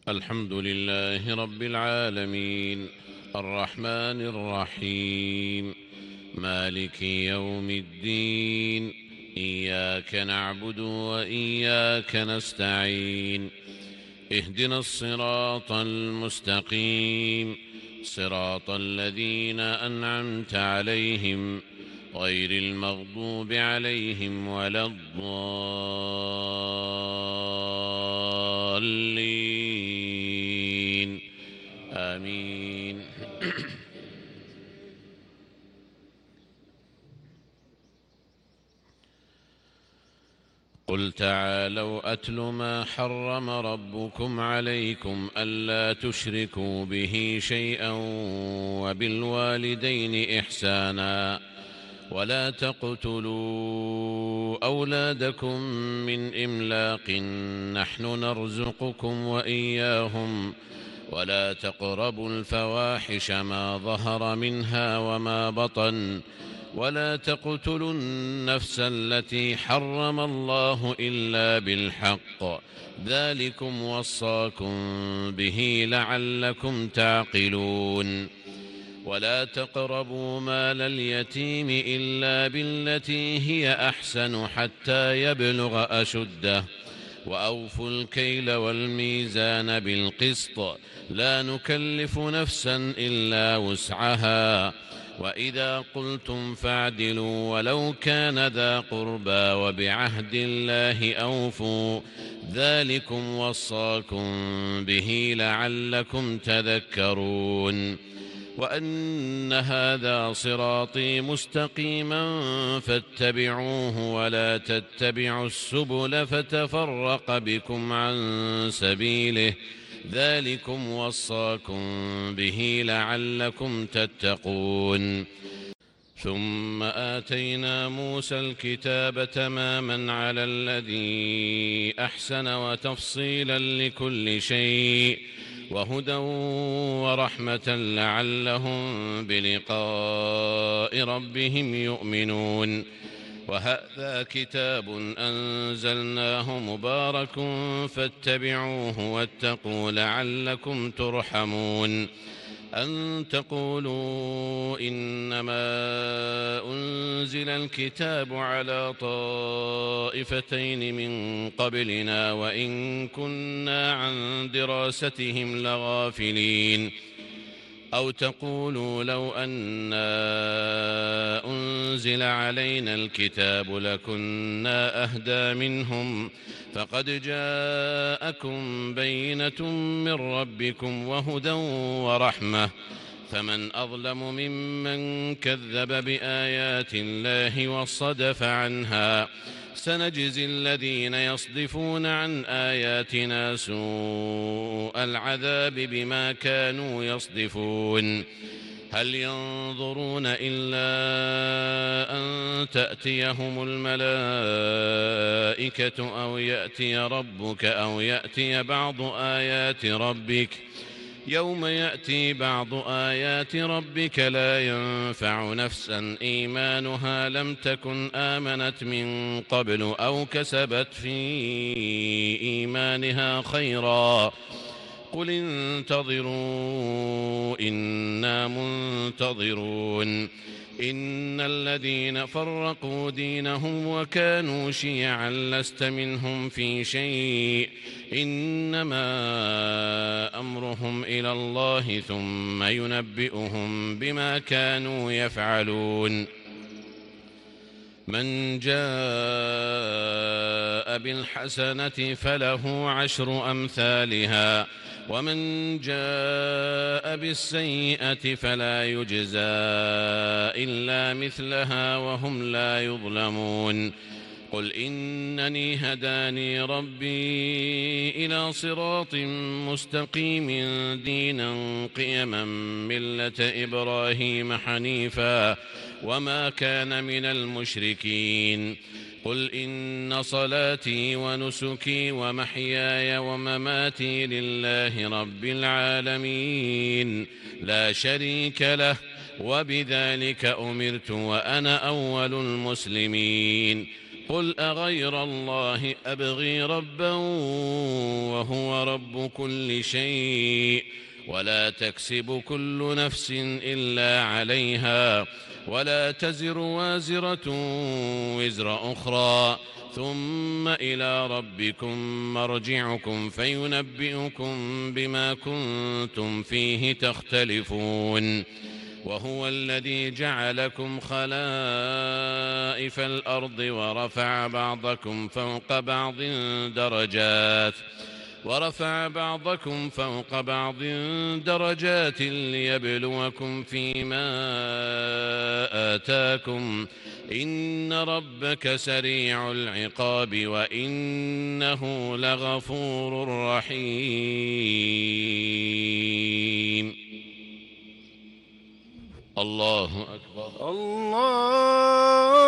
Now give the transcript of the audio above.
الحمد لله رب العالمين، الرحمن الرحيم، مالك يوم الدين. إياك نعبد وإياك نستعين. اهدنا الصراط المستقيم، صراط الذين أنعمت عليهم غير المغضوب عليهم ولا الضالين. آمين. قل تعالوا أتل ما حرم ربكم عليكم ألا تشركوا به شيئا وبالوالدين إحسانا ولا تقتلوا أولادكم من إملاق نحن نرزقكم وإياهم ولا تقربوا الفواحش ما ظهر منها وما بطن ولا تقتلوا النفس التي حرم الله إلا بالحق ذلكم وصاكم به لعلكم تعقلون. ولا تقربوا مال اليتيم إلا بالتي هي أحسن حتى يبلغ أشده وأوفوا الكيل والميزان بالقسط لا نكلف نفسا إلا وسعها وإذا قلتم فاعدلوا ولو كان ذا قربى وبعهد الله أوفوا ذلكم وصاكم به لعلكم تذكرون. وأن هذا صراطي مستقيما فاتبعوه ولا تتبعوا السبل فتفرق بكم عن سبيله ذلكم وصاكم به لعلكم تتقون. ثم آتينا موسى الكتاب تماما على الذي أحسن وتفصيلا لكل شيء وهدى ورحمة لعلهم بلقاء ربهم يؤمنون. وهذا كتاب أنزلناه مبارك فاتبعوه واتقوا لعلكم ترحمون. أن تقولوا إنما أنزل الكتاب على طائفتين من قبلنا وإن كنا عن دراستهم لغافلين. أو تقولوا لو أنا أنزل علينا الكتاب لكنا أهدى منهم فقد جاءكم بينة من ربكم وهدى ورحمة فمن أظلم ممن كذب بآيات الله وصدف عنها سنجزي الذين يصدفون عن آياتنا سوء العذاب بما كانوا يصدفون. هل ينظرون إلا أن تأتيهم الملائكة أو يأتي ربك أو يأتي بعض آيات ربك يوم يأتي بعض آيات ربك لا ينفع نفسا إيمانها لم تكن آمنت من قبل أو كسبت في إيمانها خيرا قل انتظروا إنا منتظرون. إن الذين فرقوا دينهم وكانوا شيعا لست منهم في شيء إنما أمرهم إلى الله ثم ينبئهم بما كانوا يفعلون. من جاء بالحسنة فله عشر أمثالها ومن جاء بالسيئة فلا يجزى إلا مثلها وهم لا يظلمون. قل إنني هداني ربي إلى صراط مستقيم دينا قيما ملة إبراهيم حنيفا وما كان من المشركين. قل إن صلاتي ونسكي ومحياي ومماتي لله رب العالمين لا شريك له وبذلك أمرت وأنا أول المسلمين. قل أغير الله أبغي ربا وهو رب رب كل شيء ولا تكسب كل نفس إلا عليها ولا تزر وازرة وزر أخرى ثم إلى ربكم مرجعكم فينبئكم بما كنتم فيه تختلفون وهو الذي جعلكم خلائف الأرض ورفع بعضكم فوق بعض درجات ليبلوكم فيما آتاكم إن ربك سريع العقاب وإنه لغفور رحيم. الله أكبر. الله